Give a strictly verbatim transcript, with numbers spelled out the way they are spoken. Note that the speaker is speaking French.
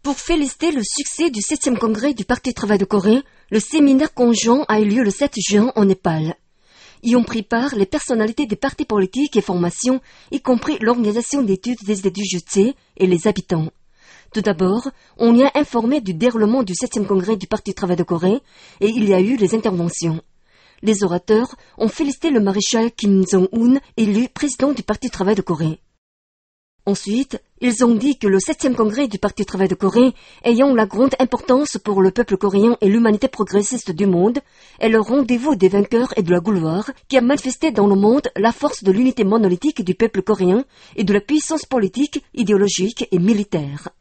Pour féliciter le succès du septième congrès du Parti Travail de Corée, le séminaire conjoint a eu lieu le sept juin en Népal. Y ont pris part les personnalités des partis politiques et formations, y compris l'organisation d'études des études jutées et les habitants. Tout d'abord, on y a informé du déroulement du septième congrès du Parti Travail de Corée et il y a eu les interventions. Les orateurs ont félicité le maréchal Kim Jong-un, élu président du Parti Travail de Corée. Ensuite, ils ont dit que le septième congrès du Parti Travail de Corée, ayant la grande importance pour le peuple coréen et l'humanité progressiste du monde, est le rendez-vous des vainqueurs et de la gloire qui a manifesté dans le monde la force de l'unité monolithique du peuple coréen et de la puissance politique, idéologique et militaire.